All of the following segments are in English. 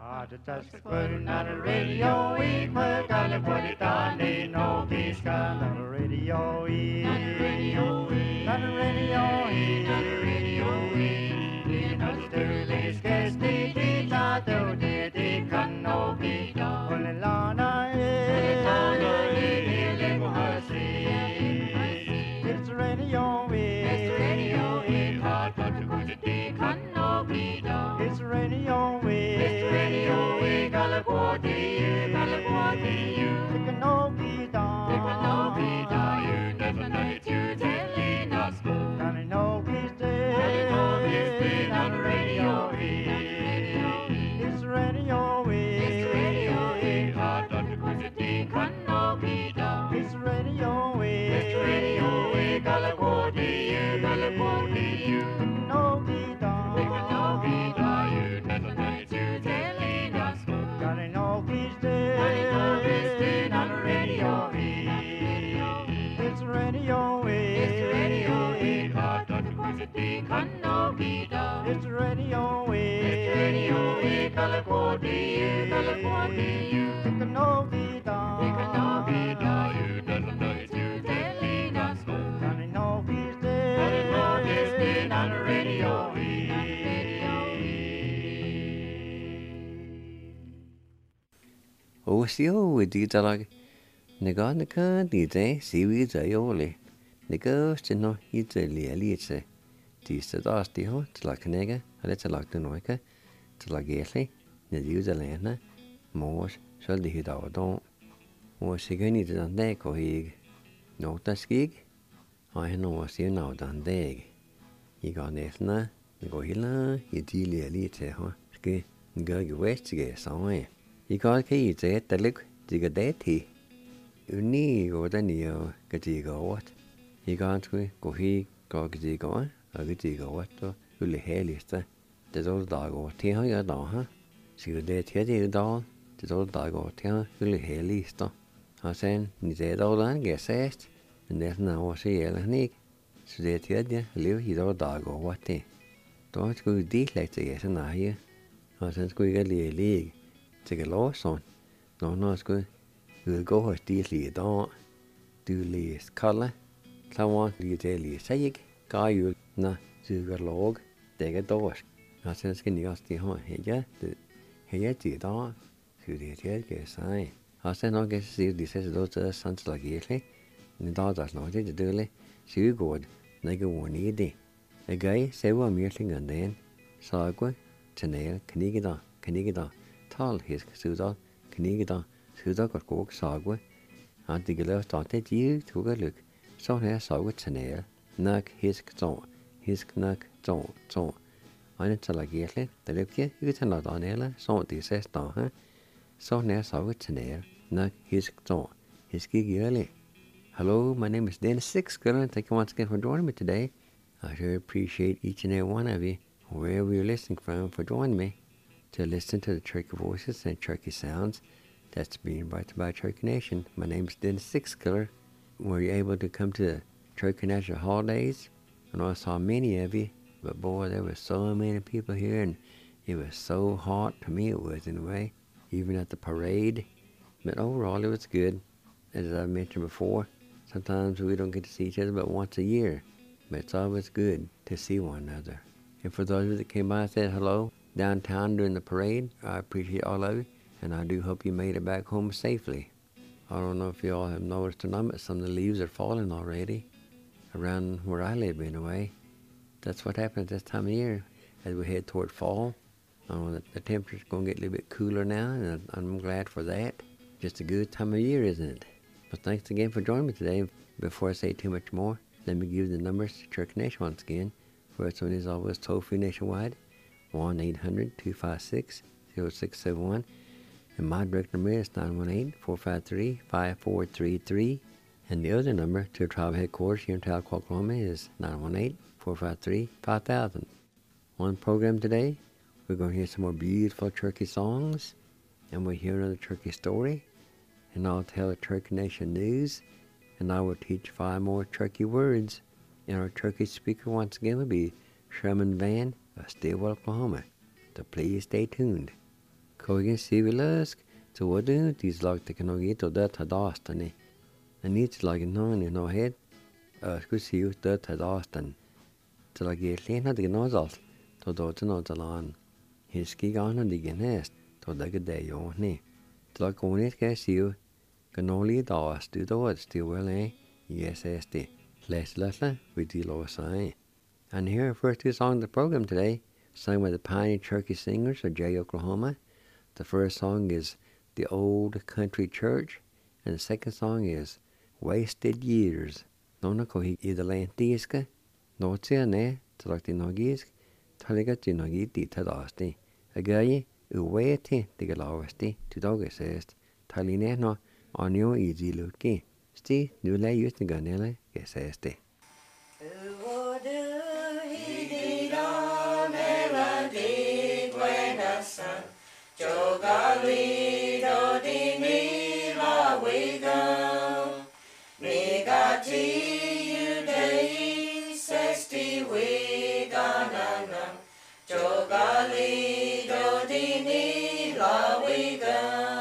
Just putting on the radio, we put on the put it on the no peace on the radio, on the radio, on the radio, on the radio, in the Sterling Skesti, Tita, the Canopi, Olilana, it's radio, it's radio, hot, but the Canopi, it's radio, California, take a no guitar, you never know it, you telling us, and I know he's dead, on the radio, it's radio, hot on the Quincy, it's radio, California, no guitar, you never know it, you telling us, gotta know he's dead, on the radio, it's radio, hot on the Quincy, it's radio, California, take a no guitar, you never know it, you telling us, gotta know he's dead, on the radio. Osio didalag Naganaka dide siwiza yoli. Negos no hiteli elite. Tista dasti ho tlaknega, aleta laktunoika, tlageli, Nediuza lena, mors, soldi hidavadon. Was sigani dan deko hig. Nota skig, I know was you now dan deg. Iganetna, Gohila, Idili elite ho, ski, Gug westige saway. Igal ke ite talik digadeti. Uni godanio gadigo what. Igantwe gohi gogdigo, a gadigo what, uli helista. The old dog or tia yadaha. She would let the dog, the old dog or tia, uli helista. I said, Nized old and guess asked, and there's now a sea nick. So they tell you, live his old dog or what they. Don't go deep like the yes and I here. I said, squiggy league. Take a loss on. No, it's good. We'll go as deeply down. Do least color. Someone you tell you say, guy you na, sugar log, take a dosh. I said, skinny us the home here, here the dog. So they tell you, sign. I said, no, guess see this is those sons like yearly. The dog does not do it. So good. Like a one day. A guy say, well, meeting and then Sagwa, Chanel, Canigida. Tal his Suda, Canigida, Suda got cook Sagwa, and the girl started you to a look. So here Sagwa Chanel, Nak his zone, his knack zone. I need to like yearly, the lip you can not on Ella, so this says down, huh? So near Sagwa Chanel, Nak his zone, his gig yearly. Hello, my name is Dennis Sixkiller, and thank you once again for joining me today. I sure appreciate each and every one of you, wherever you're listening from, for joining me to listen to the Cherokee voices and Cherokee sounds that's being brought to by Cherokee Nation. My name is Dennis Sixkiller. Were you able to come to the Cherokee National holidays? I know I saw many of you, but boy, there were so many people here, and it was so hot. To me, it was anyway, even at the parade. But overall, it was good. As I mentioned before, sometimes we don't get to see each other but once a year, but it's always good to see one another. And for those of you that came by and said hello downtown during the parade, I appreciate all of you, and I do hope you made it back home safely. I don't know if you all have noticed or not, but some of the leaves are falling already around where I live anyway. That's what happens this time of year as we head toward fall. I know that the temperature's going to get a little bit cooler now, and I'm glad for that. Just a good time of year, isn't it? But thanks again for joining me today. Before I say too much more, let me give the numbers to Cherokee Nation once again. First one is always toll-free nationwide, 1-800-256-0671. And my direct number is 918-453-5433. And the other number to tribal headquarters here in Tahlequah, Oklahoma is 918-453-5000. On the program today, we're going to hear some more beautiful Cherokee songs, and we'll hear another Cherokee story, and I'll tell the Cherokee Nation news, and I will teach 5 more Cherokee words. And our Cherokee speaker once again will be Sherman Van of Stillwell, Oklahoma. So please stay tuned. Kogan Sivilusk, to what do these like the Kanogi to that had Austin. And it's like none in no head. Could see you that had Austin. To like a clean had the nozzles, to do to know the lawn. His ski on and the nest, to like a day on me. To like on it, guess you. Can only doors do the words still well, eh? Yes, SD. Less little with the lower sign. And here, first two songs of the program today, sung by the Pioneer Cherokee Singers of Jay, Oklahoma. The first song is The Old Country Church, and the second song is Wasted Years. Nona kohi either lantiska, no tiane, talakti nogisk, taligat nogiti tadasti. Agayi, uweti tigalawasti, tudogest, taline no anio easy luki. Sti, nule just ganele, gesesti. Jogalido di nila wiga, migati udei sesti wiga nana. Jogalido di nila wiga,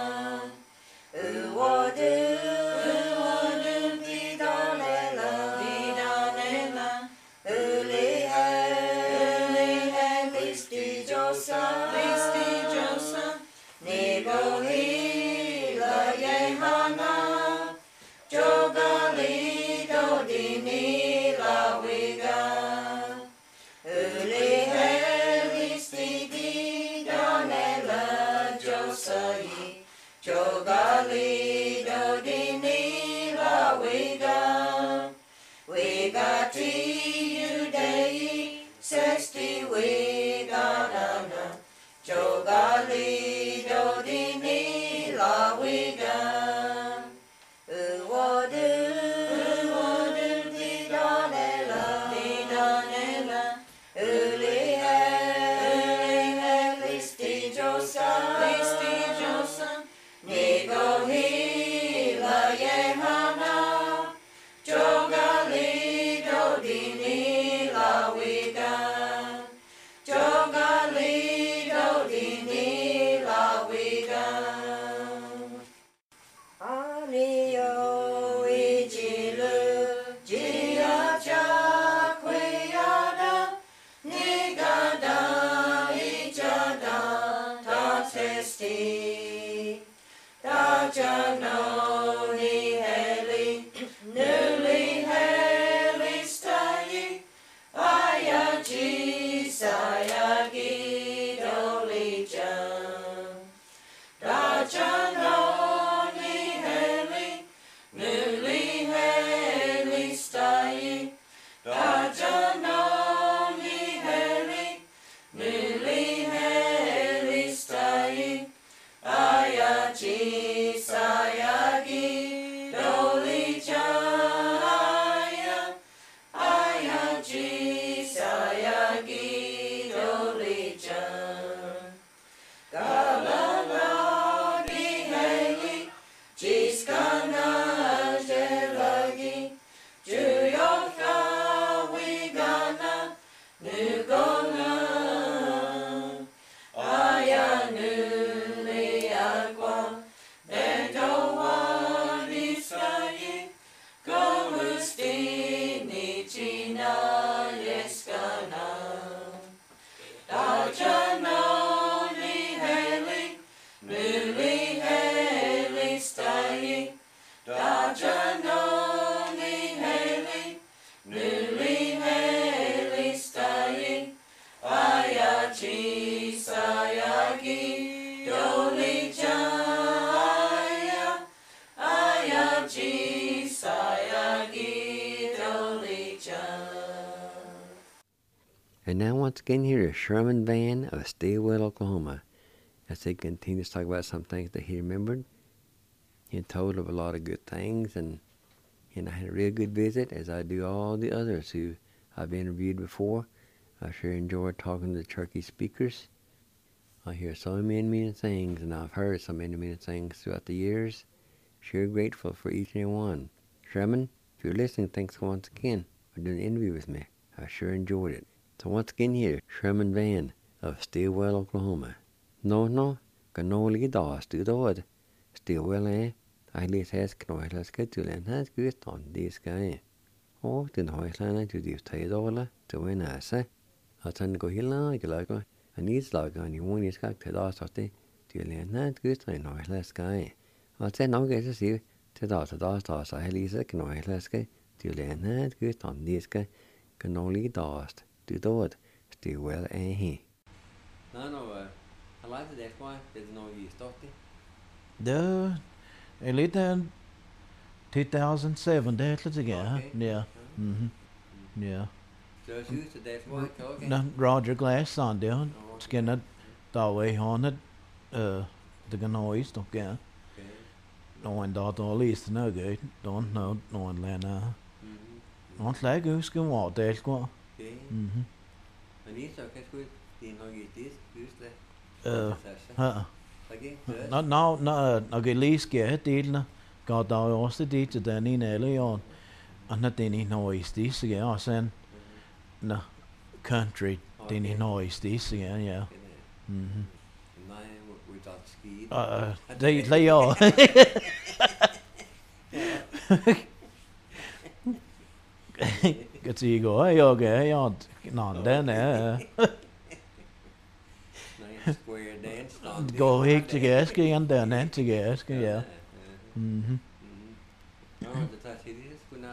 uwodu vidanela, ulihe listi josa. Nigohila yehana, jogalido di nila wiga, ulihe listi donela josai, jogalido di nila wiga, wigati udei sesti wiga nana, jogalido di nila wiga, uwodu vidanela, ulihe listi josa, nigohila yehana, jogalido di nila wiga, jogalido di nila wiga. Anio ijilu jiacha kwiada, nigada ijada tatesti, dajano ni heli, nuli heli stayi, ayaji sayagi dolijan. Dajano ni heli, nuli heli stayi, dajano ni heli, nuli heli stayi, ayaji sayagi dolijan, ayaji sayagi dolijan. Galalagi heli, jiskana jelagi, juyoka wigana, nugona, ayanuli agua, dendowa niskayi, golustini china yeskana. Dajano ni heli, nuli heli stayi, dajano ni heli, nuli heli stayi, ayaji sayagi dolijaya, ayaji sayagi dolijan. And now once again here is Sherman Van of Stillwell, Oklahoma, as he continues to talk about some things that he remembered. He told of a lot of good things, and I had a real good visit, as I do all the others who I've interviewed before. I sure enjoyed talking to the Cherokee speakers. I hear so many things, and I've heard so many things throughout the years. Sure grateful for each and every one. Sherman, if you're listening, thanks once again for doing the interview with me. I sure enjoyed it. So once again here, Sherman Van of Stillwell, Oklahoma. No, cái nô lý đỏ từ đó still well ai lý thế cái nói là cái từ lên hết cứ tòn đi cái ô từ hỏi là này từ điều thấy đó là từ bên nào sẽ ở trên có hiểu là cái lời coi anh ấy là cái anh muốn đi cái thấy đó sao thế từ lên hết cứ thấy nói là cái ở trên nói cái gì thế đó sao ai lý cái nói là cái từ lên hết cứ tòn đi cái nô lý đỏ từ đó still well no I like the that's why there's no use talking. The later 2007 det lite grann. Okay. Yeah. Mhm. Yeah. So shoes to that's why okay. No, Roger Glass on det. Okay. Skinnet Daway Hornet the Ganois då kan. Okay. Någon dator list no good. Don't know någon lena. Mhm. Någon slag husker vad det går. Okay. Mhm. And these are good in how you this use the Ha. again. Når jeg lige skal have delene, går der jo også det til den ene eller i år. Og når den ene år i stis, så og sen, når country, den ene år i stis, ja. Mhm. Nej, we got ski. Det er jo. Cái gì går jeg gør, nå, den er. Square dance. Gå ikke til gæske, igen den er til gæske, ja. Mhm. No, det tager sig det skulle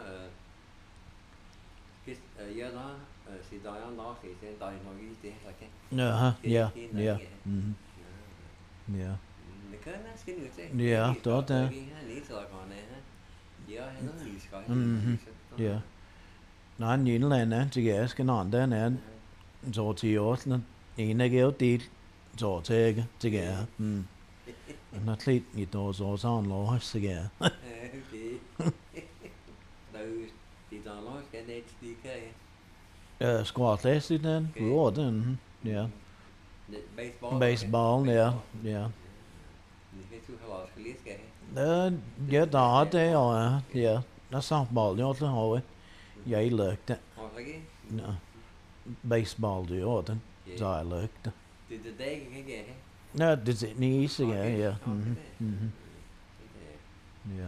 ja da si da han da skal se da nok i det like. Ja. Mhm. Ja. Det kan skal nu se. Ja, det er det. Lige så godt ja, han er lige skal. Mhm. Ja. Nej, en eller anden til gæske, nå, den er så til årslen. En af gæv del, så til gæske. Mhm. Han har klædt i dag, så han lov til gæske. Okay. Đâu thì da lo skal det stikke. Squat læs i den, hvor den, ja. Baseball, ja. Det kan du have også lige skal. Ja, der er det, og ja. Der er softball, det er også højt. Jeg lygte. Ja. Baseball, det er den. Så jeg lygte. Det dag kan jeg have. Ja, det er nise, ja. Mhm. Mhm. Ja.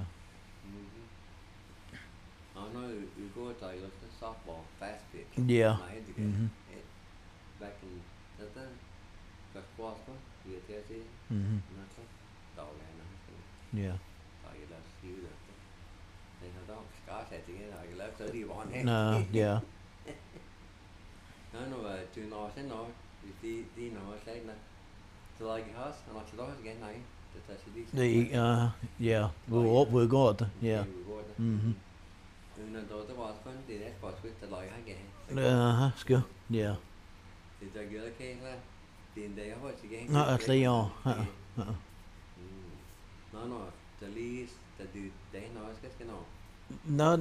I know you go to your softball fast pitch. Ja. Mhm. Back in the squash ko, you tell see. Mhm. Đầu là nó. Ja. Tại là siêu được. Nên nó đó có sẽ tiếng là cái lớp tới đi bọn hết. No, ja. No, tu nó sẽ nó đi nó sẽ là to like us, and I said, oh, again, I that's actually Yeah, we're good, yeah. Mhm. And then the was fun, the next was with the like again. Skø, yeah. Thì tôi gửi cái là tiền đấy họ chỉ cái. Nó at least, No, the least the dude đấy nó cái nó. Nó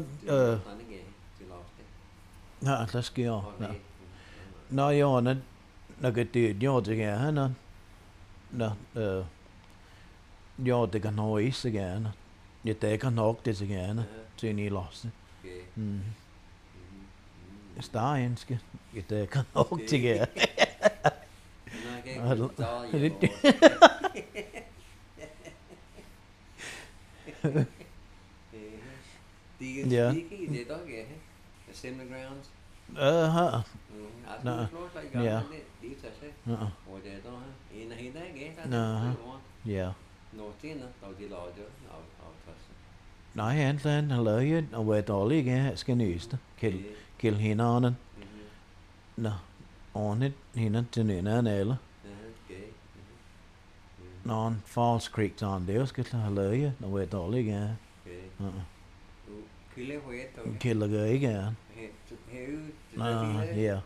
nó at least skø. Nå jo, nó cái dyrt jo det her, nå jo det kan nå is igen. Det kan nok det igen. Til ni losse. Stajenske. Det kan nok det igen. Ja. Det er ikke assembly grounds. No. Yeah. Og det er en af hende igen. Ja. Nå tjener, og de lader det af. Nej, han løg og var dårlig igen, skal nyste. Kill hinanden. Nå, ordnet hende til en anden eller. Nå, en Falls Creek on det skal have løg og var dårlig igen. Killer gør ikke igen. Nå, ja.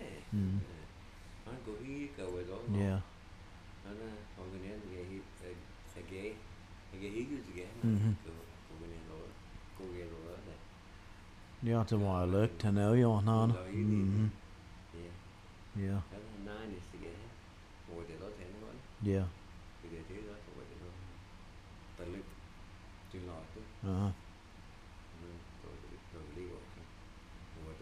Ja. Ja, det var lykt han er jo han. Ja. Ja.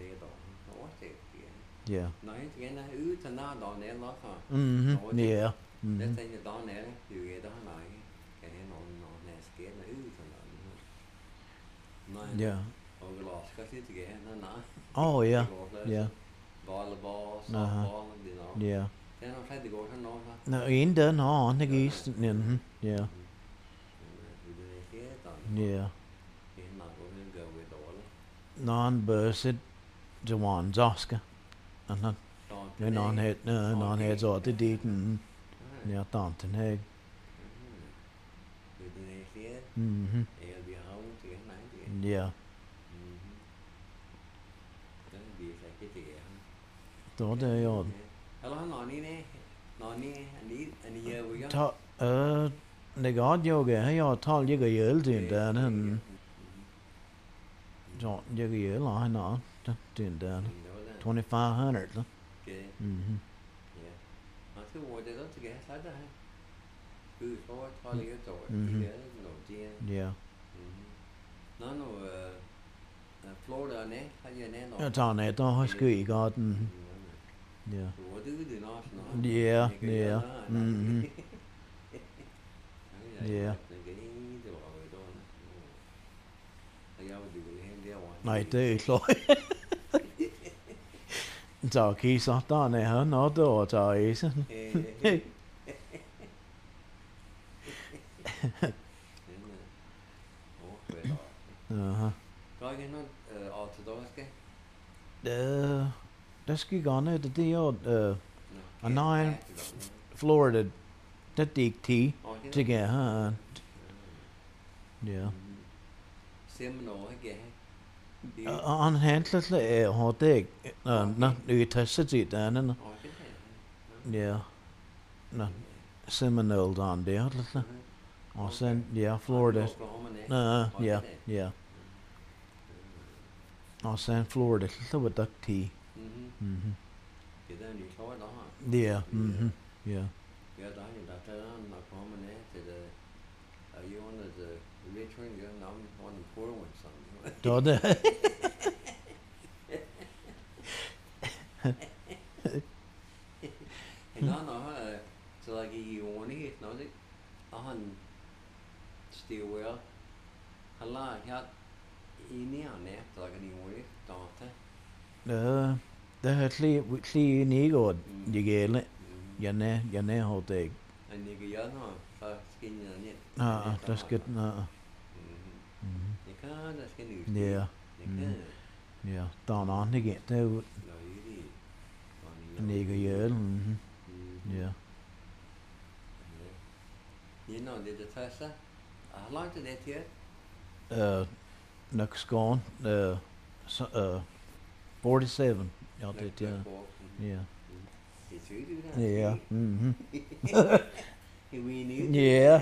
Ja. Nej, det er ude til nær der er nok. Ja. Let's say the dawn there, you get on like, cái nó nè scared nó thằng nó. Yeah. Over lost, cause it's again, nó. Oh yeah. Yeah. Volleyball, softball, you know. Yeah. Then I tried to go to no. No, in the no, the geese. Yeah. Yeah. Non-bursted Jawan Zoska. And not non-heads or the deed and yeah, Thornton Heg. Mm-hmm. Yeah. Đó đây rồi. Hello, noni nè, anh đi với nhau. Thọ này có yoga hay do thọ với cái dữ tiền đàn hơn. Chọn với cái dữ là hay nó tiền đàn 2,500 đó. Mhm. Nó cứ ngồi đây đó thì cái hết đó. Cứ thôi lấy cái chỗ thì cái nổi chia. Yeah. Nó Florida nè, hay là nè nó. Thọ này to hơi ski garden. Yeah. Yeah, yeah. Mm-hmm. Yeah. Này thế rồi. Giờ khi sao ta này hả nó đó trời sao? Coi cái nó orthodox cái. Das cái gone the deal a nine Florida that dig tea together huh? Yeah. Seminole cái. On handlet họ teg nó đi test it nó. Yeah. No. Seminole down there là. Sen yeah Florida. Yeah, yeah. Sen Florida là with duck tea. Mhm. Yeah. Mhm. Yeah. Yeah, đó thì đặt ra nó có mà nè thì you want the rich one, you want the poor one something. Đó đấy. nó so like you want it, nó đấy. On steel well. Hala hát ini nè, so like you want it, đó thế. Det här kli ni går digele. Jag nä har det. Anh đi cái gió nó skin nhỉ. Das geht Ni kan det skin nu. Yeah. Yeah, down on det get det. Ni går göl. Yeah. You know the testa. How long did that here? Next gone 47. Ja, det yeah. Yeah. Yeah. Mhm. Yeah.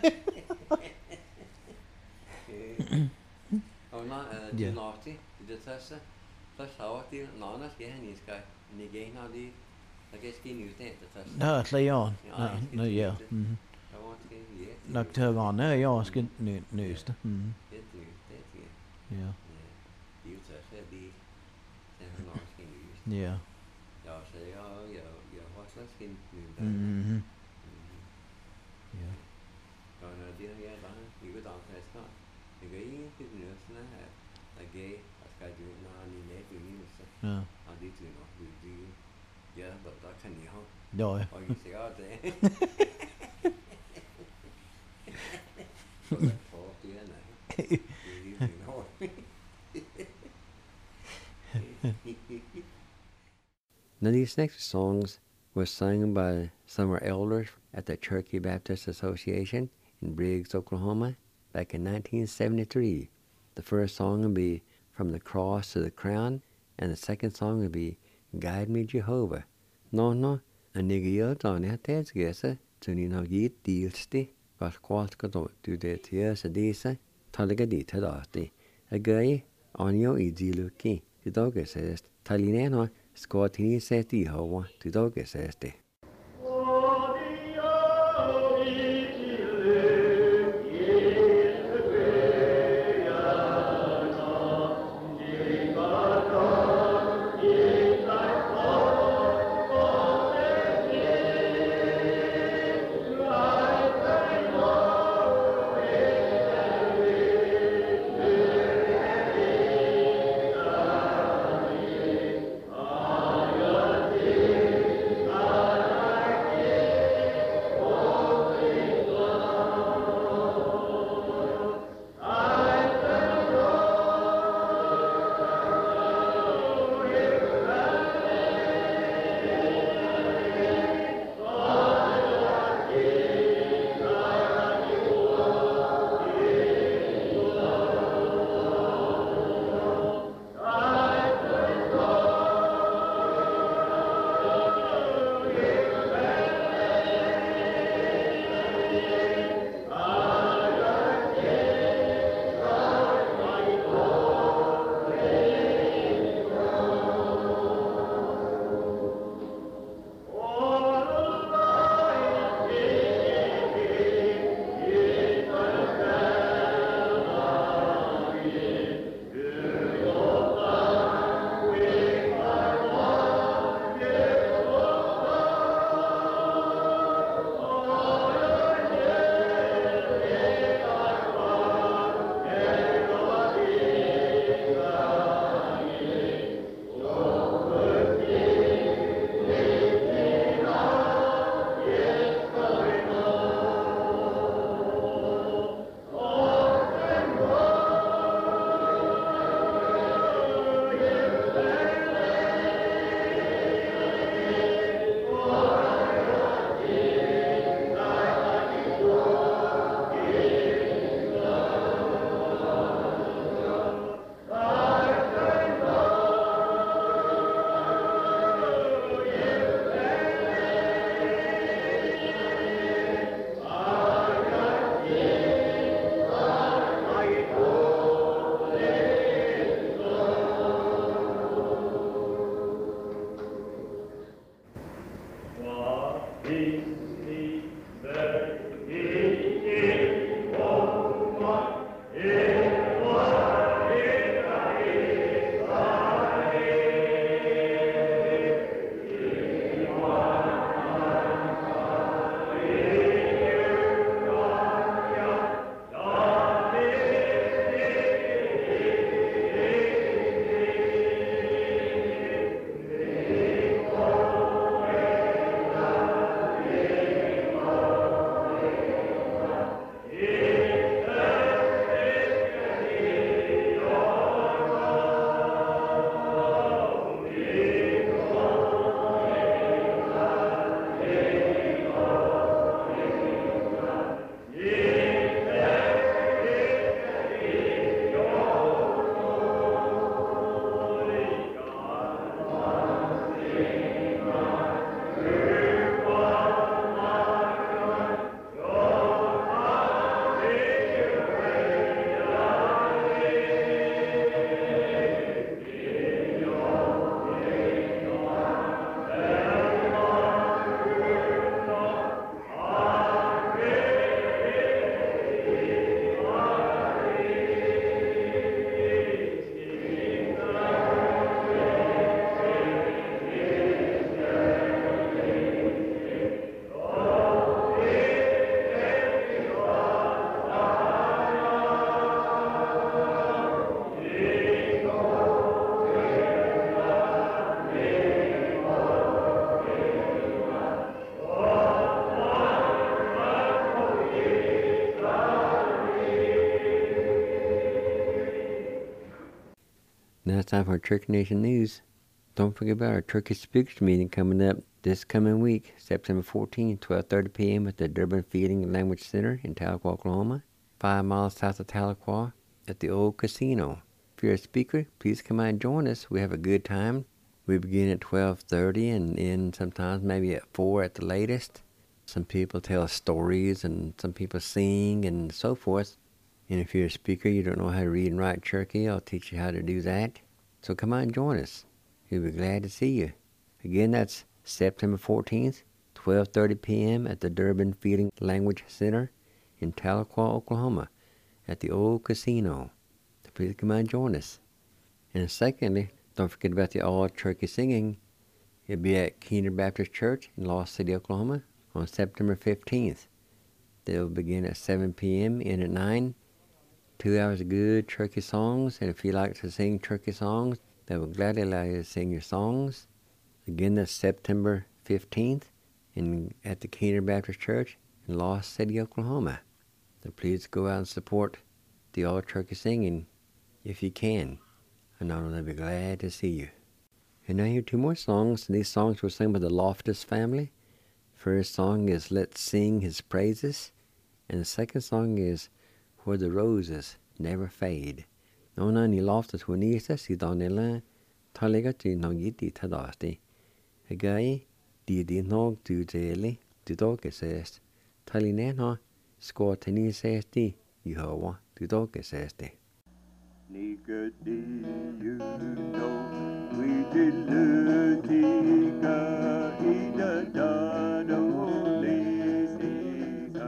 Not Yeah. naughty. The testa. Plus how it no na ska ni ska ni ge na di. I guess skin you stand the testa. No, play on. No, yeah. Mhm. I want to get Nak tug on there, ja, ska nyss. Mhm. Yeah. You said the Yeah. Ja, så jag har slags skin nu. Mhm. Yeah. Còn đi ra đó thì cái đòn này nó thì cái nữa nó là gay cái chuyện nó đi nè từ như vậy Yeah. đi từ nó đi giờ bật đó khăn nhiều không Rồi. ôi sẽ có thế phố kia này đi từ nó Now these next songs were sung by some of our elders at the Cherokee Baptist Association in Briggs, Oklahoma, back in 1973. The first song would be From the Cross to the Crown, and the second song would be Guide Me Jehovah. No, and nigga on that that's guess to ni no git dealsti, but quite got to the tears a disa, talaga di tadati. A guy on your easy looking, the dog says, Talinano. Skotini seti hawa tu doge sesti. Now it's time for Turkey Nation News. Don't forget about our Turkey Speakers meeting coming up this coming week, September 14, 12:30 p.m. at the Durbin Feeding Language Center in Tahlequah, Oklahoma, 5 miles south of Tahlequah at the old casino. If you're a speaker, please come out and join us. We have a good time. We begin at 12:30 and end sometimes maybe at 4 at the latest. Some people tell stories and some people sing and so forth. And if you're a speaker, you don't know how to read and write Cherokee, I'll teach you how to do that. So come out and join us. We'll be glad to see you. Again, that's September 14th, 12:30 p.m. at the Durbin Feeding Language Center in Tahlequah, Oklahoma, at the old casino. So please come out and join us. And secondly, don't forget about the all-Cherokee singing. It'll be at Keener Baptist Church in Lost City, Oklahoma on September 15th. They'll begin at 7 p.m., end at 9. 2 hours of good Cherokee songs, and if you like to sing Cherokee songs, they will gladly allow you to sing your songs. Again, that's September 15th at the Keener Baptist Church in Lost City, Oklahoma. So please go out and support the all Cherokee singing if you can. I know they'll be glad to see you. And now here are 2 more songs, and these songs were sung by the Loftus family. First song is Let's Sing His Praises, and the second song is Where the Roses Never Fade. Nona ni Loftus Winisa si donela talegati nogiti tadasti. Agai di nog du deli du dogesest. Talinena squatini sesti Yehovah du dogesesti. Nika di you know we did lutika ida dano lesika.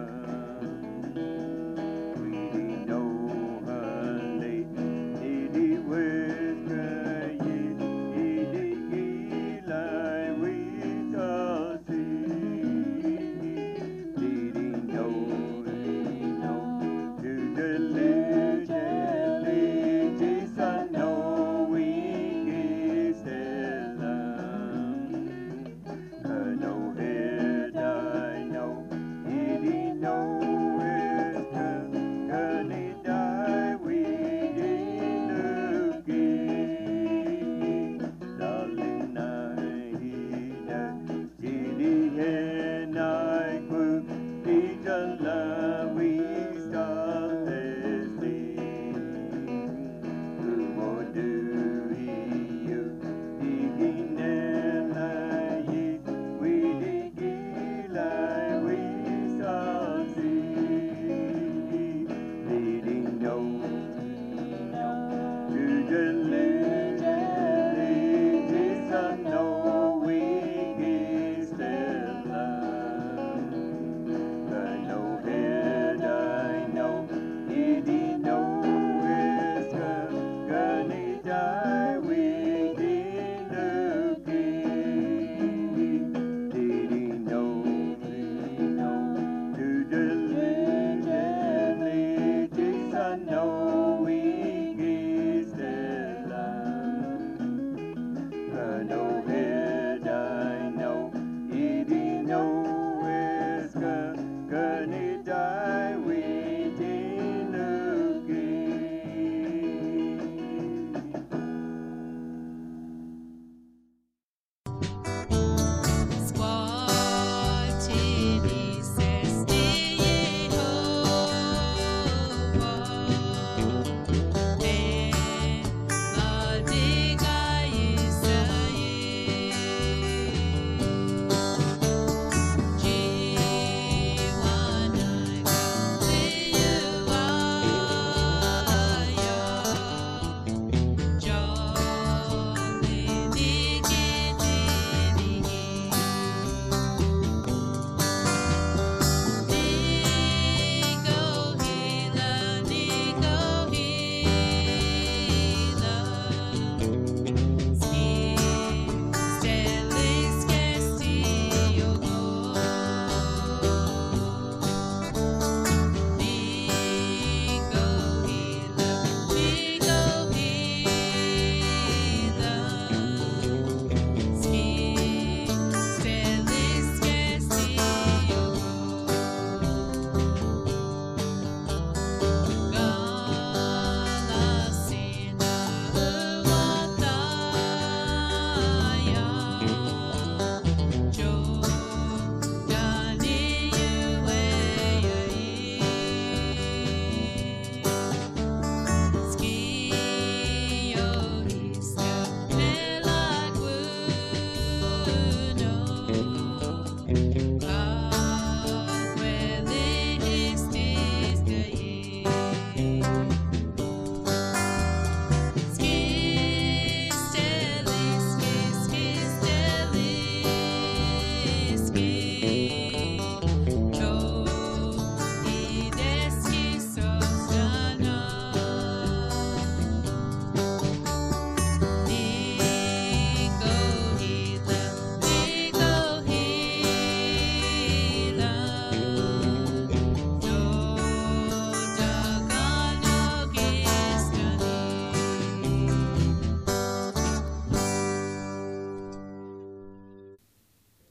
We know her late idi westra idi gila we shall see. Didi know to the legend. No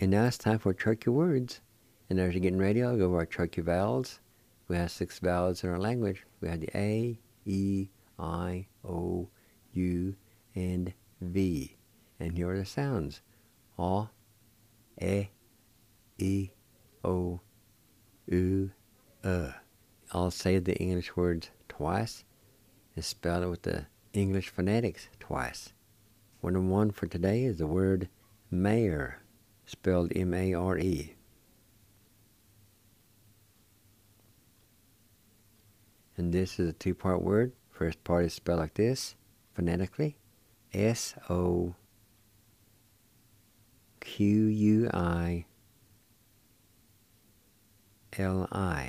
And now it's time for Turkey words. And as you're getting ready, I'll go over our Turkey vowels. We have 6 vowels in our language. We have the A, E, I, O, U, and V. And here are the sounds. A, E, O, U, I'll say the English words twice and spell it with the English phonetics twice. Number 1 for today is the word mare, spelled M-A-R-E. And this is a 2-part word. First part is spelled like this, phonetically. S-O-Q-U-I-L-I.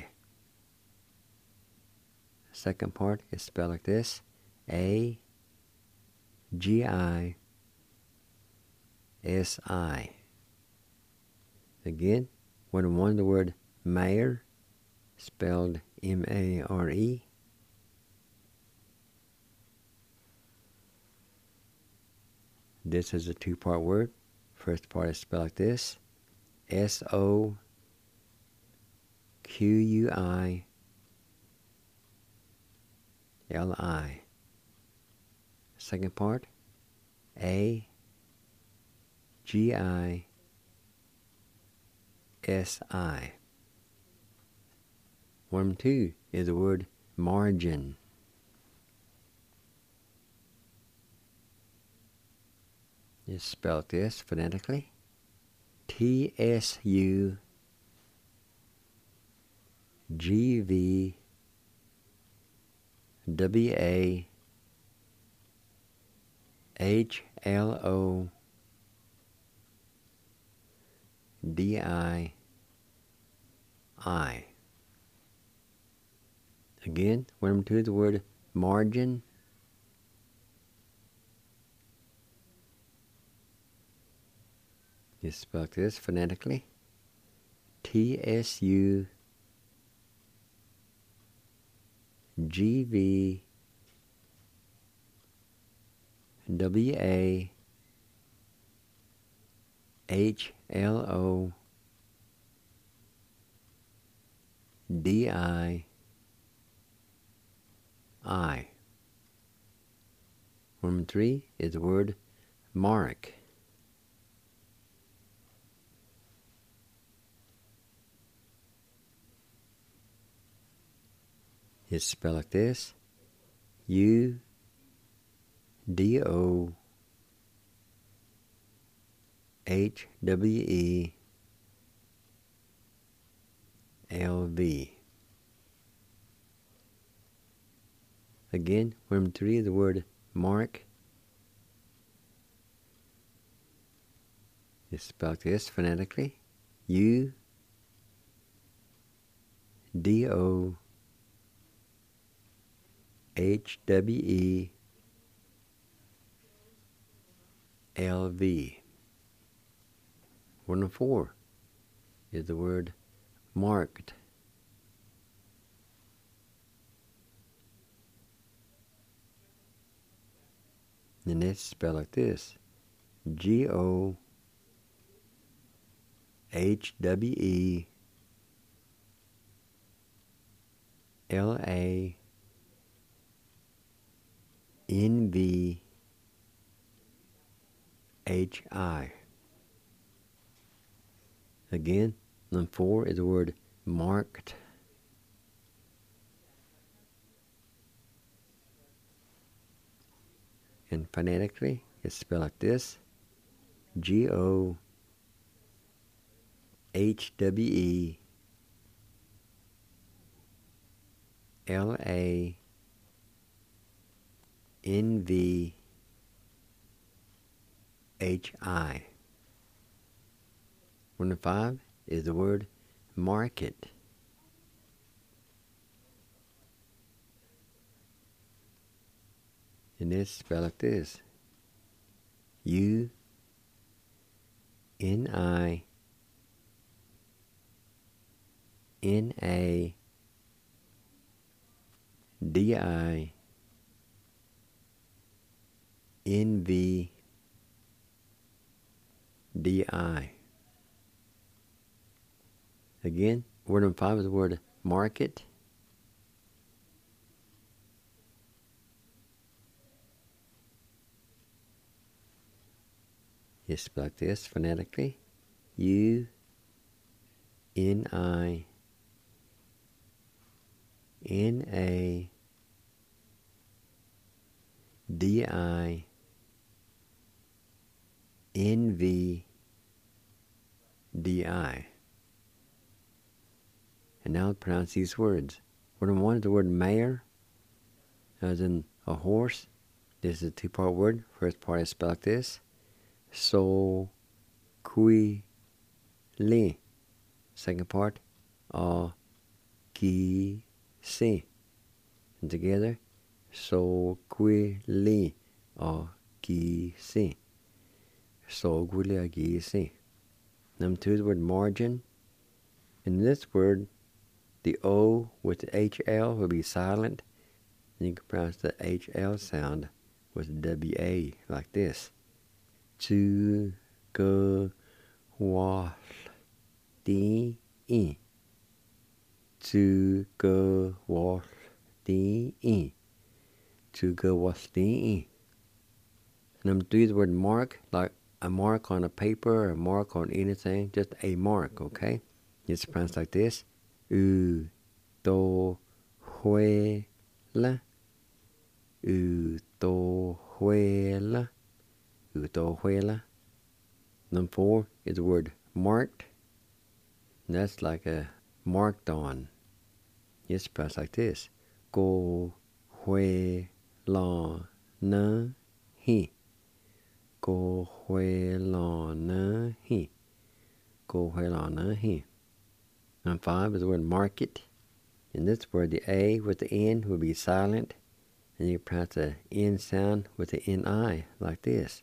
Second part is spelled like this, A-G-I-S-I. Again, one, the word mare, spelled M-A-R-E. This is a 2-part word. First part is spelled like this, S-O-Q-U-I-L-I. Second part, A-G-I-S-I. 1 and 2 is the word margin. It's spelled this phonetically, T-S-U-G-V-W-A-H-L-O-D-I. Again, 1 and 2 is the word margin. It's spelled this phonetically, T-S-U-G-V-W-A-H-L-O-D-I. 1 and 3 is the word mark. It's spelled like this, U-D-O-H-W-E-L-V. Again, 1 and 3 is the word mark. It's spelled like this phonetically, U-D-O-H-W-E-L-V. 1 and 4 is the word marked. And it's spelled like this, G-O-H-W-E-L-A-N-V-H-I. Again, number 4 is the word marked. And phonetically, it's spelled like this, G-O-H-W-E-L-A-N-V-H-I. 1 and 5 is the word market. And it's spelled like this, U-N-I-N-A-D-I-N-V-D-I. Again, word number 5 is the word market. It's spelled like this phonetically. UNINADINVDI. And now pronounce these words. Word number 1 is the word mare, as in a horse. This is a 2-part word. First part is spelled like this. So, qui, le. Second part, ki, se. And together, so, qui, le, ki, se. So, qui, le, ki, se. Number 2 is the word margin. In this word, the O with the HL will be silent. And you can pronounce the HL sound with WA like this. Tu, ge, wa, di, I. Tu, ge, wa, di, I. Tu, ge, wa, di, I. Number 3 is the word mark, like a mark on a paper or a mark on anything, just a mark, okay? It's pronounced like this. U, to, hue, la. U, to, hue, la. Utohuela. Number 4 is the word marked. And that's like a marked on. It's pronounced like this. Go hue la na hi. Go hue la na hi. Go hue la na hi. Number 5 is the word market. In this word, the A with the N will be silent. And you pronounce the N sound with the N-I like this.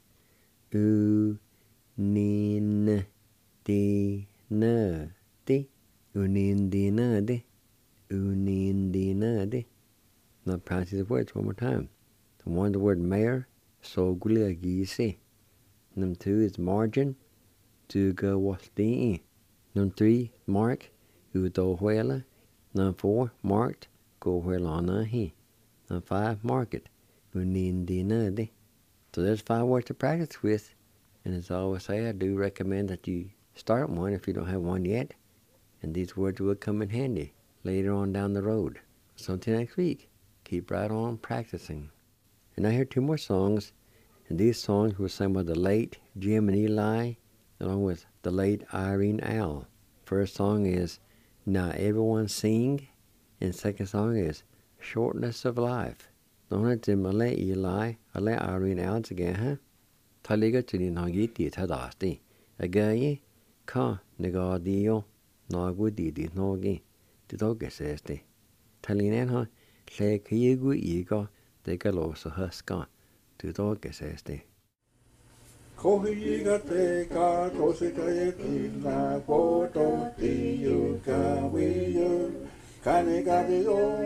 Unindinade. Unindinade. Unindinade. Now pronounce these words one more time. The 1 is the word mare. So gulagisi. Number 2 is margin. Tuga wasti. Number 3, mark. Utohuela. Number 4, marked. Gohuelanahi. Number 5, market. Unindinade. So there's 5 words to practice with. And as I always say, I do recommend that you start one if you don't have one yet. And these words will come in handy later on down the road. So until next week, keep right on practicing. And I hear 2 more songs. And these songs were sung by the late Jim and Eli, along with the late Irene Al. First song is Now Everyone Sing. And second song is Shortness of Life. Nói trên mà lấy Eli, lấy Irene Al again, huh? Thay lý cái chuyện họ nghĩ thì thay đổi đi. Again, có nega dio, nói của đi nói gì, thì đó cái sẽ đi. Thay lý này thôi, sẽ khi của ý có, để cái lỗ sẽ hết cả, thì đó cái sẽ đi. Kohiga te ka kosika e tina poto ti yu ka wiyu kanega de yo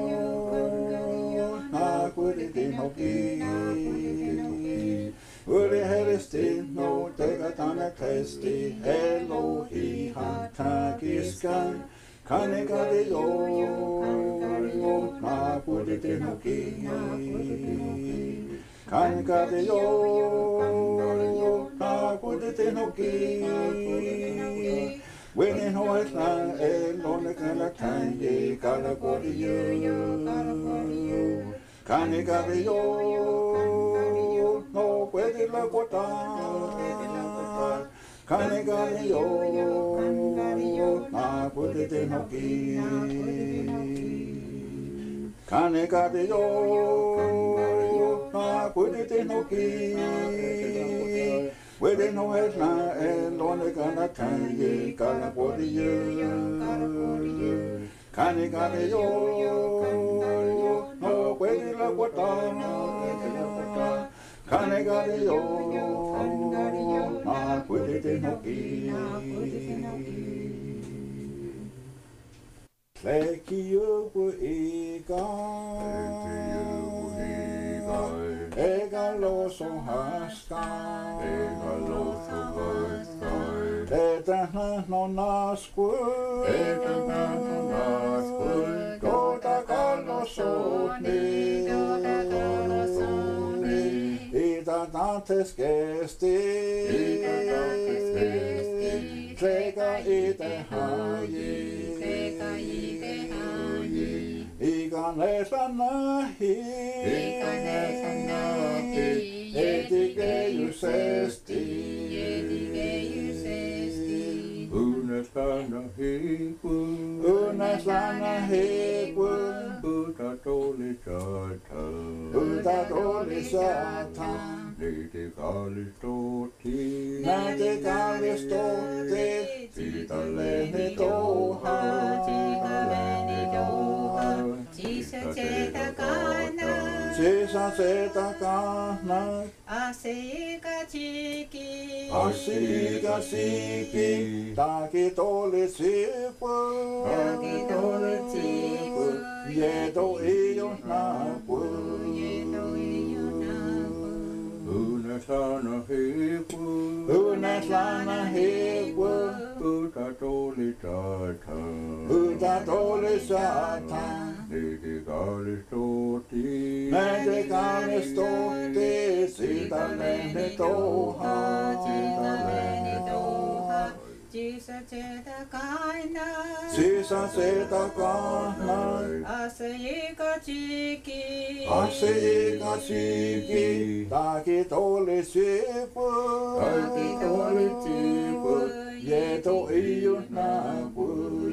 na kuri te no ki uri heristi no te ka tana testi hello hi ha ta kiskan kanega de yo na kuri te no ki kanega de yo Kude te no ki Wene no es la lone kana kanye kana kodi yo Kane kade yo No puede la kota Kane kade yo Na kude te no ki Kane kade yo Na kude te no ki Wede no es la lone kana kanye kana kodi yo Kane kade yo No puede la kota Kane kade yo Na puede te no ki Leki yo pu ika Ega lo son haska Ega lo son haska Eta nasku, tuota kallosuuni, ita tantes kesti, sekä ite haji, ikanesa nahi, etikejyisesti, Unes lana hikun, Utat oli satan, Neiti kallistuutti, näti kallistutti, siitä lehni touhaa, Sisä se takana, sisä se takana, asiika chiki, asiika siki, takit oli sipu, jeto iyo napu, Unes lana hikun, unes lana hikun, Utat oli utat oli satan, Neiti kallistuutti, näitä kallistutti, siitä lehni touhaa, Sisä se takana, sisä se takana, asiika chiki, asiika siki, takit oli sipu, jeto iyo napu,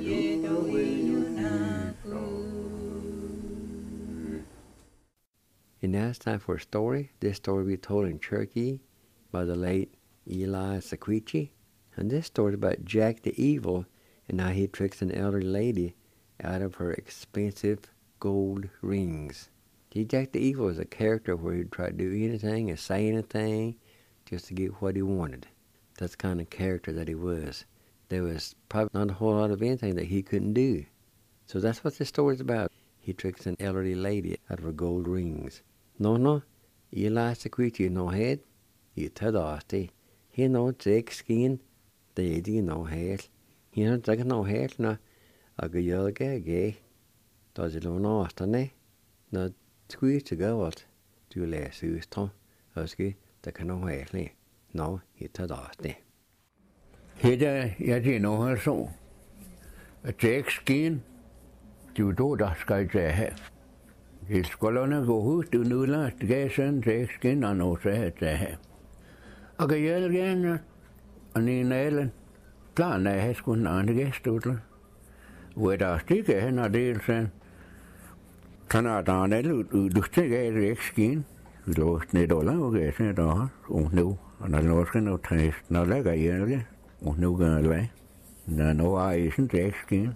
And now it's time for a story. This story will be told in Cherokee by the late Eli Sequeechee. And this story is about Jack the Evil and how he tricks an elderly lady out of her expensive gold rings. See, Jack the Evil is a character where he'd try to do anything and say anything just to get what he wanted. That's the kind of character that he was. There was probably not a whole lot of anything that he couldn't do. So that's what this story is about. He tricks an elderly lady out of her gold rings. No, Eli Sequeechee no head. He tadasti. He no thick skin. They no hair. He no take no hair na. A gayolga gay. Does it no astane? No squeeze to go out. To lay susto. Husky the no hair. No, he tadasti. Heda jeg no har så. Jack skin. Du der skal jeg have. Det skulle gå ud, du nu lader gassen Jack skin og noget at have. Og kan jeg gerne og ni nælen. Plan af at skulle en anden gæstudler. Hvor der stikker hen og del sen. Kan der en eller du stikker af Jack skin. Vi låst ned og laver gassen der. Og nu. Og når låser noget tæst. Når lægger jeg og nu gør det hvad. Når nu er isen Jack skin.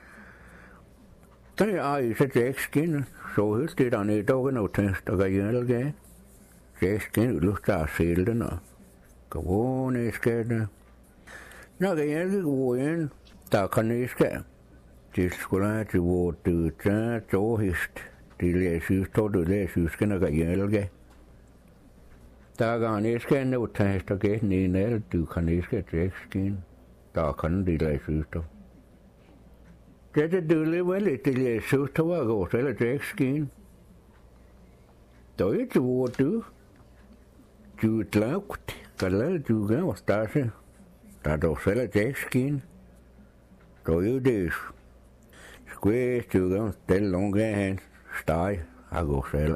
Det er isen Jack skin. Så højt det der ned og noget tæst. Og kan jeg ikke. Jack skin lyst til at sælge den og. Gående skal det. Når jeg ikke går ind, der kan jeg skal. Det skulle have til hvor du tager tåhist. Det læser du læser skal når jeg ikke. Der kan jeg skal nå tæst og gæt en eller du kan jeg skal Jack skin. Der kan det læser du. Det er det vel det læser du var godt eller Jack skin. Der er det hvor du tlaukt. Kalau juga ustase, tak dosa Jack skin. Toyu des. Square juga tel longa hand stay agosela.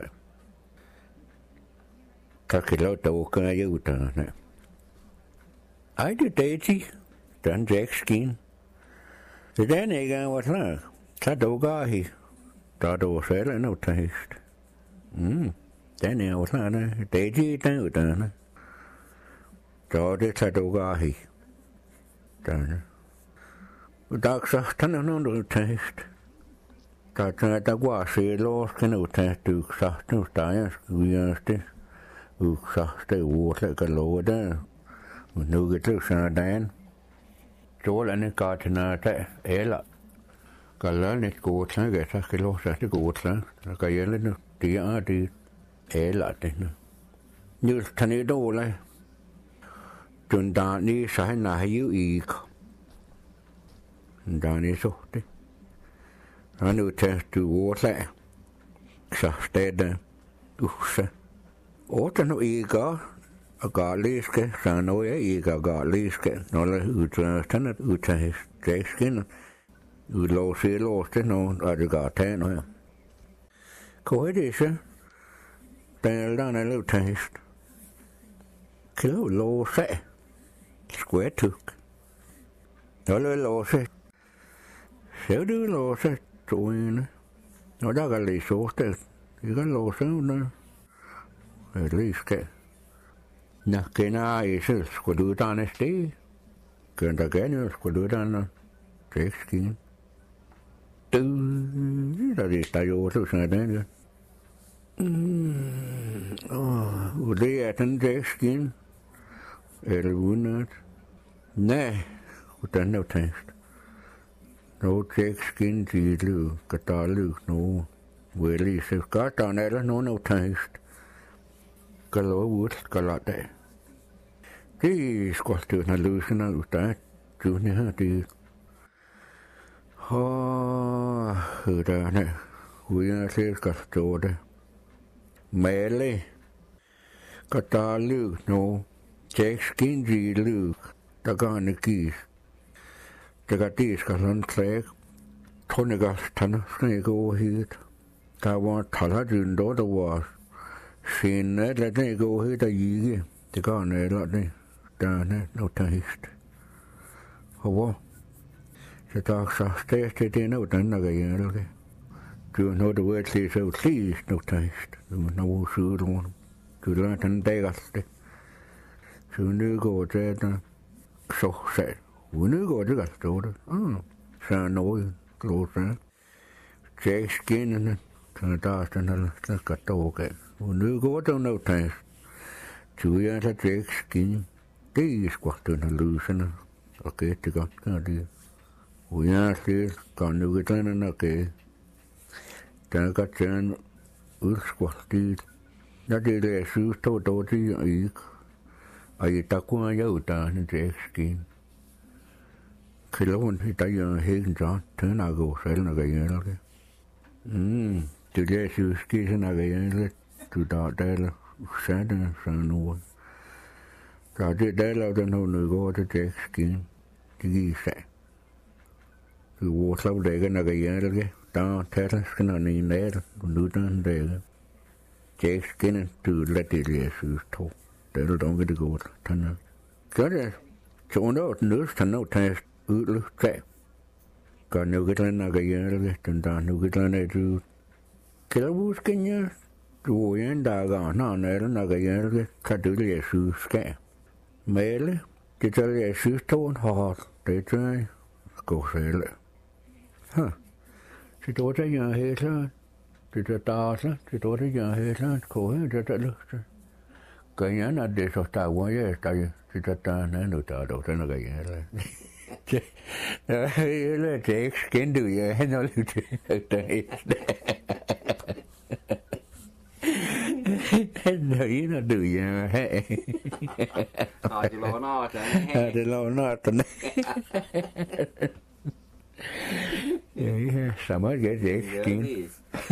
Kakilo toka yuta. I did daisy, dan Jack skin. Det den ikke var slag. Tak dogahi. Tak dosela no taste. Den er var slag. Daisy den udana. Så det tager du gar her. Der sagt han noget test. Der går se lås kan du tage du sagt nu steger skulle det. Du sagt det ord kan love der. Nu kan du sådan dagen. Så lande gartner der eller. Kan lande godt så skal lås det godt så. Der kan gælde nu det er det eller det nu. Nu tager det dårligt. Dundani sahen na hayu ik. Dani sohti. Han utsähty vuosa. Sahsteeda uhsa. Ootanu iga. Gaaliske sanoja iga gaaliske. Nolle utsähtänyt utsähtäiskin. Ulosi loosti no adikaateenoja. Kohdissa. Täällä on utsähtäistä. Kyllä loose. Skuetuk. Nolle loose. Se on loose tuin. No takalli suhte. Ikan loose on. Liske. Näkkinä isel skudutaan esti. Köntä kenyo skudutaan tekskin. Tadista juotus näin. Ulieten tekskin. Elvunat. Nej, utan no tekst. No tekskin tilu, katalu no. Veli se kataan eller no tekst. Kalo uut kalate. Siis kohtuuna luusena uta tuunneha tii. Hydane. Huina selkastoode. Meille. Katalu no. Tekskin tilu. Takane kiis. Taka tiiskalan träk. Tonnegastana sneko hit. Tää vaan taladyn dodovaas. Sinne lähtee hita jige. Takane lähtee. Tänne notaista. Hova. Se taaksa steesti tiena utannaga jälkeen. Työn noita vuotsia se on siis notaista. Nau suuruun. Kyllä tän tegaste. Se on nykoiteeta. Sohse. Nykoitegastoode. Se on noin. Klooseen. Tsekskin. Se on taas tänne kattokeen. Nykoiteeta notaista. Työn se tsekskin. Tiiskohtuna luusena. Akeetti katkaa tii. Ujaasti kannukitana nakee. Tää katseen yrskohtiit. Ja tiilee syystä toti ja iik. Ajitakua joutaa nyt ekskin. Kilon hita jää heikintään. Tönäkoo selnäkä jälkeen. Tiilee syyski senäkä jälkeen. Tutaa täällä säädänä sanoo. Täällä täällä on ollut kohta tekskin. Tigisä. Kyllä vuoslau tekä näkä jälkeen. Tää on tärskänä niin näitä. Kun nyt on tekä. Tekskin tyylä tiljeisyysto. Täällä onkin det godt. Tänään. Kyllä se on ollut nyt tänään tästä yhdessä. Kan nukitlan näkä jälkeen. Tän nukitlan ei tyy. Kyllä vuoskin jää. Tuojen dagaan on näillä näkä jälkeen. Ka tiljeisyyskää. Meille, det er jeg synes, det var en hårdt. Det er jeg går selv. Det er det, jeg hedder. Det er data. Det er det, jeg hedder. Kohe, det er lyst. Kan jeg, når det så stager jeg, det er der, nu der er den, der jeg hedder. Det er ikke skændt, jeg har noget lidt. Nøjner du, ja. Det lå natten. Ja, det lå natten. Ja, samme det.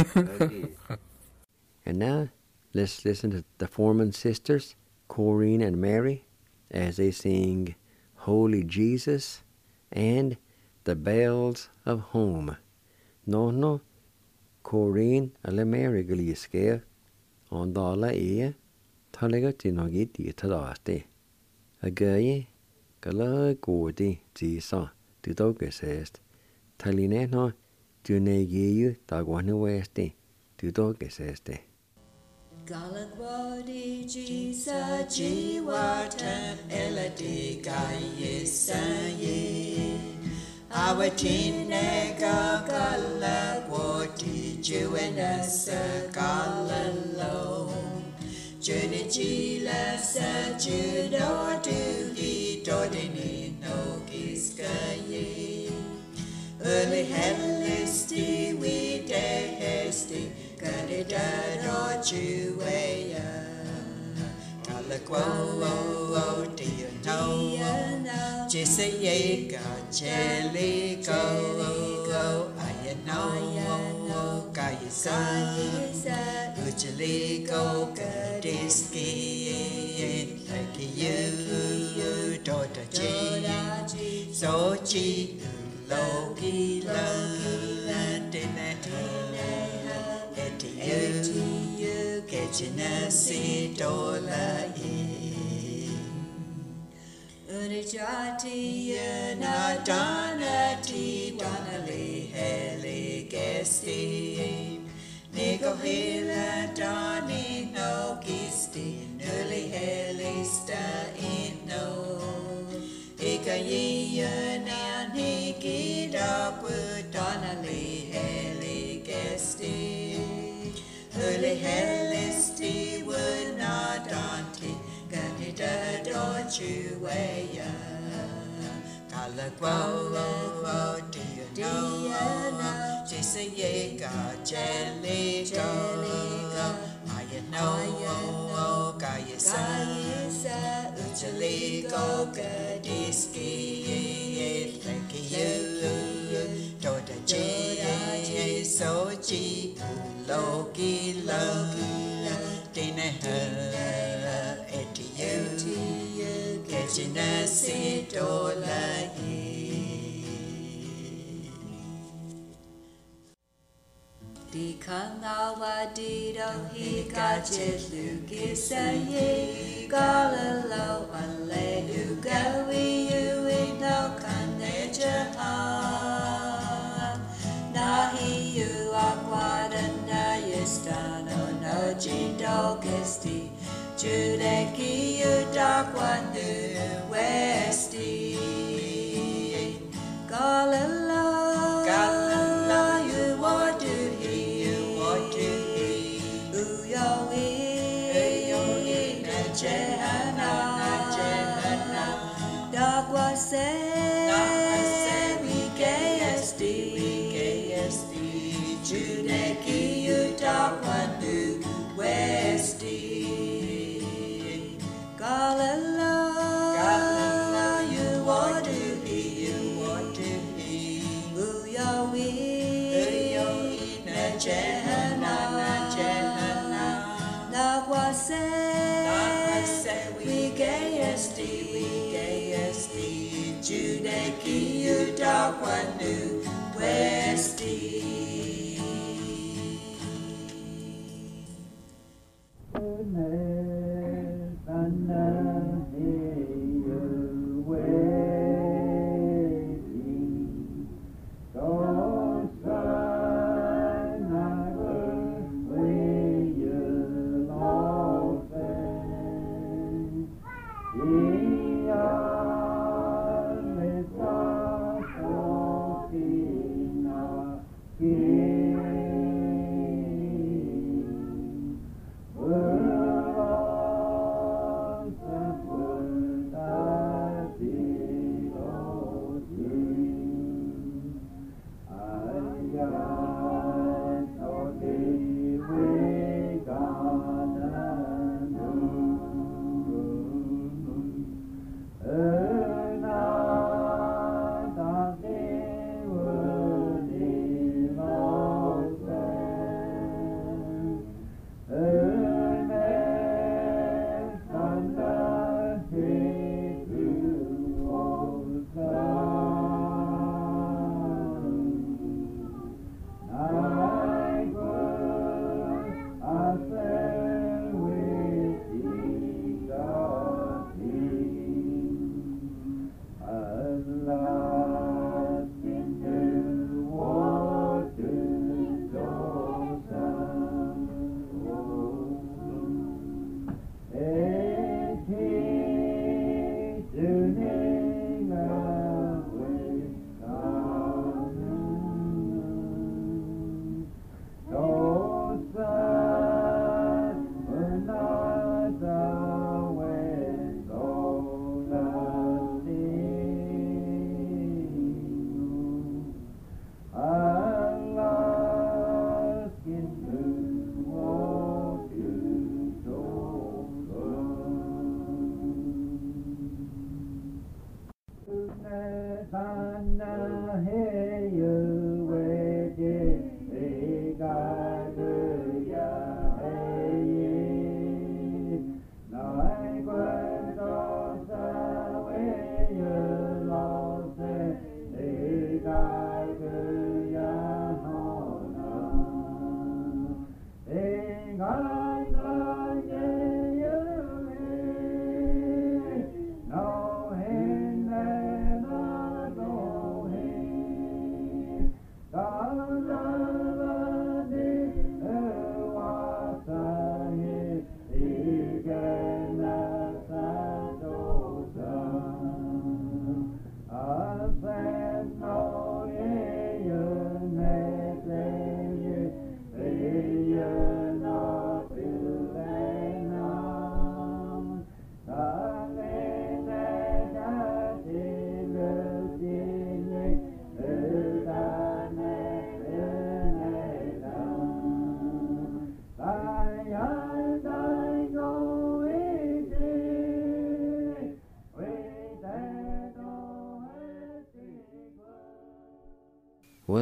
And now, let's listen to the Foreman sisters, Corinne and Mary, as they sing Holy Jesus and the Bells of Home. No, Corinne eller Mary galisker. On dala talaga tinogi di tadaste. Agaye gala godi tisa tudogesest. Taline no tunegiyu dagwane weste tudogeseste. Galagwadi jisa jiwatan eladi gayisaye. Awatine galagwadi juenasa galalo. Junijila sa judo duhi dodini no giskaye. Early helisti we dehesti kanida no jueya. Galagwo dear no Just a ye go, jelly go, I know, Kayasa, Ujali go, Diski, like you, daughter G, so G, Loki, you, catching a seat, Urijati Nadanati Wanali Heli Gesti Nico Hila Dani no Gisti Nuli Heli Sta Ino Ika Yiyan Hiki Dapu Donali Heli Gesti Uli Heli Sti Wunadanti Gandida don't you way Kalagwa, do you know? Just a yega, jelly go. I know, Kayasa, Ujali go, Gadiski, like you, Dota J, so G, Loki, Dina her, you, catching a seat all Di kanawa dido he got you kisaye galalo ale ugawi you no kaneja nahi you aquada na yestano no jido gesti Judeki you dark one westi galalo you want to Jehana, Dagwa say, we KSD, Judeki, you Dagwa new Westy, Galala, you want to be, Uyawi, Jehana, Dagwa say, we KSD, Judeki, you dark one new Westy.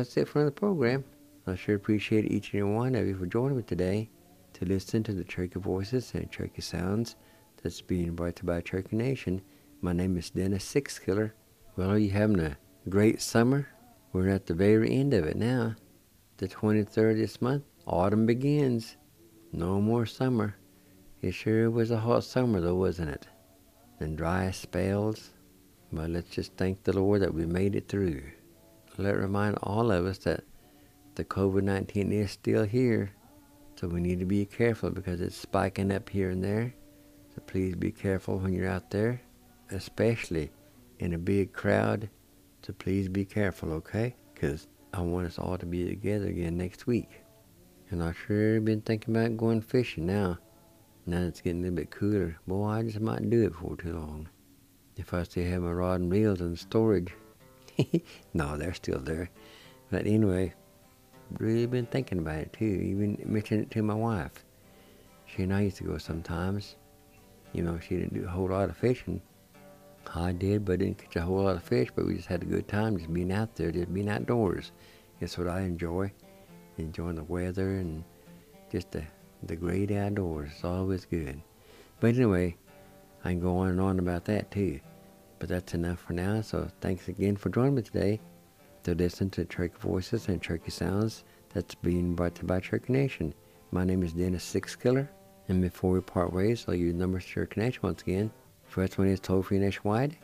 that's it for another program. I sure appreciate each and every one of you for joining me today to listen to the Cherokee Voices and Cherokee Sounds that's being brought to you by Cherokee Nation. My name is Dennis Sixkiller. Well, are you having a great summer? We're at the very end of it now. The 23rd this month, autumn begins. No more summer. It sure was a hot summer though, wasn't it? And dry spells. But let's just thank the Lord that we made it through. Let it remind all of us that the COVID-19 is still here. So we need to be careful because it's spiking up here and there. So please be careful when you're out there, especially in a big crowd. So please be careful, okay? Because I want us all to be together again next week. And I've sure been thinking about going fishing now. Now that it's getting a little bit cooler. Boy, I just might do it before too long. If I still have my rod and reels in storage. No, they're still there. But anyway, really been thinking about it too. Even mentioned it to my wife. She and I used to go sometimes. You know, she didn't do a whole lot of fishing. I did, but didn't catch a whole lot of fish. But we just had a good time just being out there, just being outdoors. That's what I enjoy. Enjoying the weather and just the great outdoors. It's always good. But anyway, I can go on and on about that too. But that's enough for now. So thanks again for joining me today to listen to Cherokee Voices and Cherokee Sounds that's being brought to you by Cherokee Nation. My name is Dennis Sixkiller. And before we part ways, I'll use numbers to Cherokee Nation once again. First one is toll-free nationwide,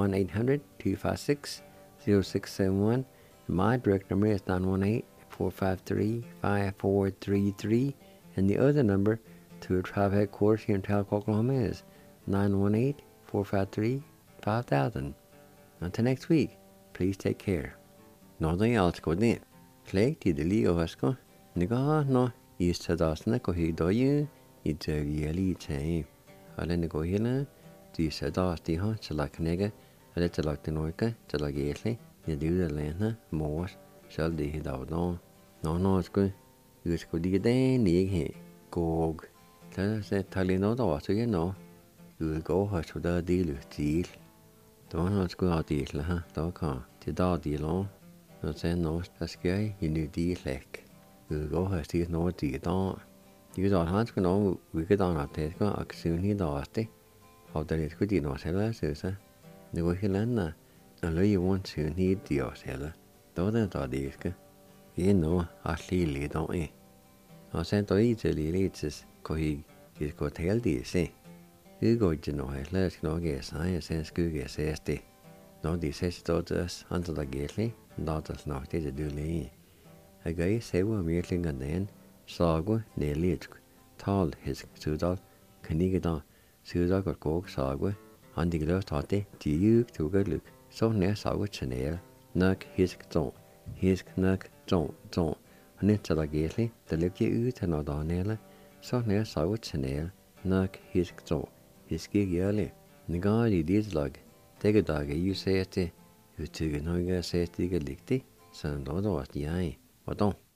1-800-256-0671. My direct number is 918-453-5433. And the other number to the tribe headquarters here in Tahlequah, Oklahoma is 918-453-5000. Until next week, please take care. Nothing else good in. Clay to the Leo Vasco. Niga no, is to Dawson, Kohi Doyu, it's a really chain. I let go here. Do you say that's the hunt to like a nigger? I let the like the Norca to like Ashley. You do the land, more. Shall they hit out no? No, it's good. You just go dig it in the egg. Gog. Tell us that Talino, so you know. You will go hush with the deal with deal. Don't know what's good out deal, huh? Don't come. The dog deal on. No say no, that's good. You knew deal like. You will go hush these no deal don't. You don't have to know we get on out there. Go soon he lost it. How that is good, you know, Sella, Susan. The way he learned, and you want to need the Sella. Don't that is good. You know, I see, don't you? I sent to easily leads, Kohi is got held this, eh? You go to know, let's know, guess, I sense good guess, ST. No, this says to us until the gately, not as not to do lay. A guy say, well, meeting and then, Sago, nearly told his Sudal, Kanigadon. Suda got gog sagwe, and the glass tati, the uke to good look. So near sagwe chanel, nuck his zone, his knuck zone, and it's a gately, the look you to not on nella, so near sagwe chanel, nuck his zone, his gig yearly. Nigadi did lug, take a dog, you say it, you took a noga says the galicti, so no, was the eye, what don't.